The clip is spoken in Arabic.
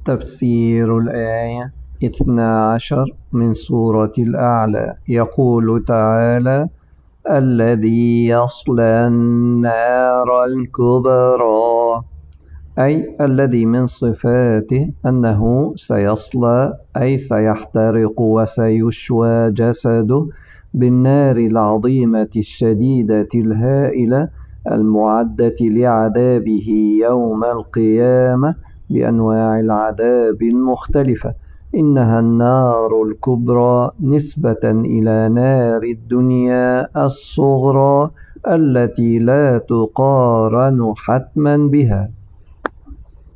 تفسير الآية 12 من سورة الأعلى. يقول تعالى: الذي يصلى النار الكبرى، أي الذي من صفاته أنه سيصلى، أي سيحترق وسيشوى جسده بالنار العظيمة الشديدة الهائلة المعدة لعذابه يوم القيامة بأنواع العذاب المختلفة. إنها النار الكبرى نسبة إلى نار الدنيا الصغرى التي لا تقارن حتما بها.